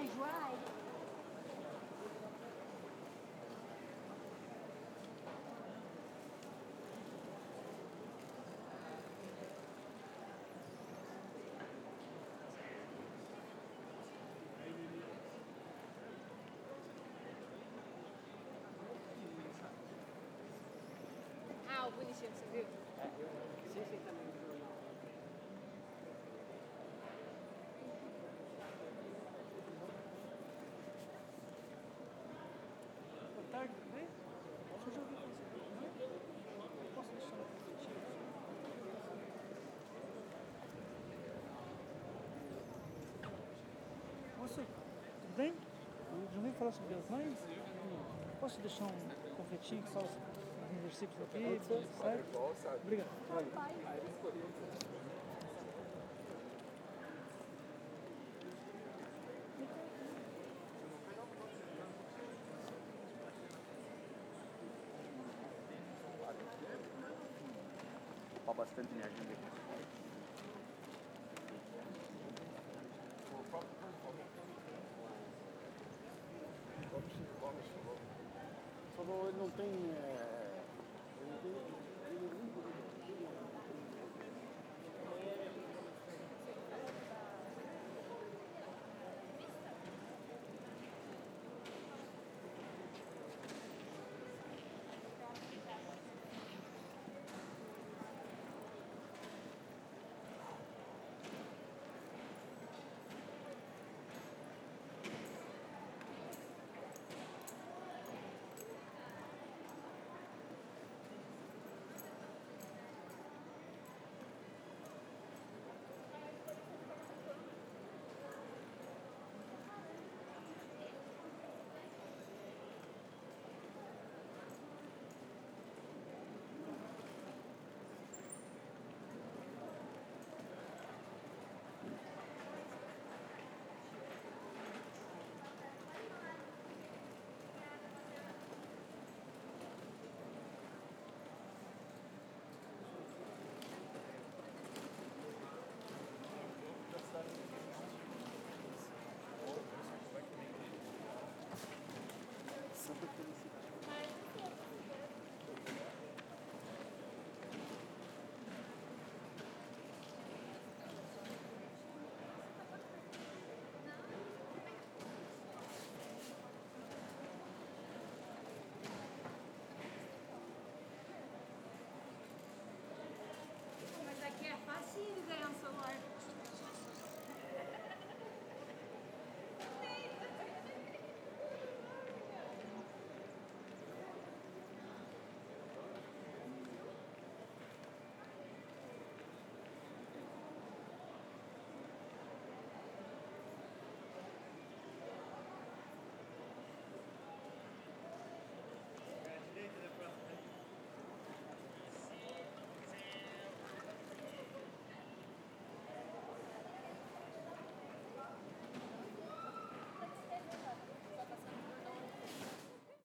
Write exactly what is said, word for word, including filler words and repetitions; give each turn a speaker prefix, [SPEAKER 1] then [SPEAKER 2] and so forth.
[SPEAKER 1] dry. Ah, bonitinho, você viu?
[SPEAKER 2] É, eu sei se também viu. Boa tarde, tudo bem? Posso já ouvir você? Não? Posso deixar um positivo? Moço, tudo bem? Eu já ouvi falar sobre as mães? Posso deixar um confetinho que fala os versículos da Bíblia, certo? Obrigado.
[SPEAKER 3] Ocupar bastante minha agenda aqui.
[SPEAKER 4] Falou, ele não tem. É, ele não tem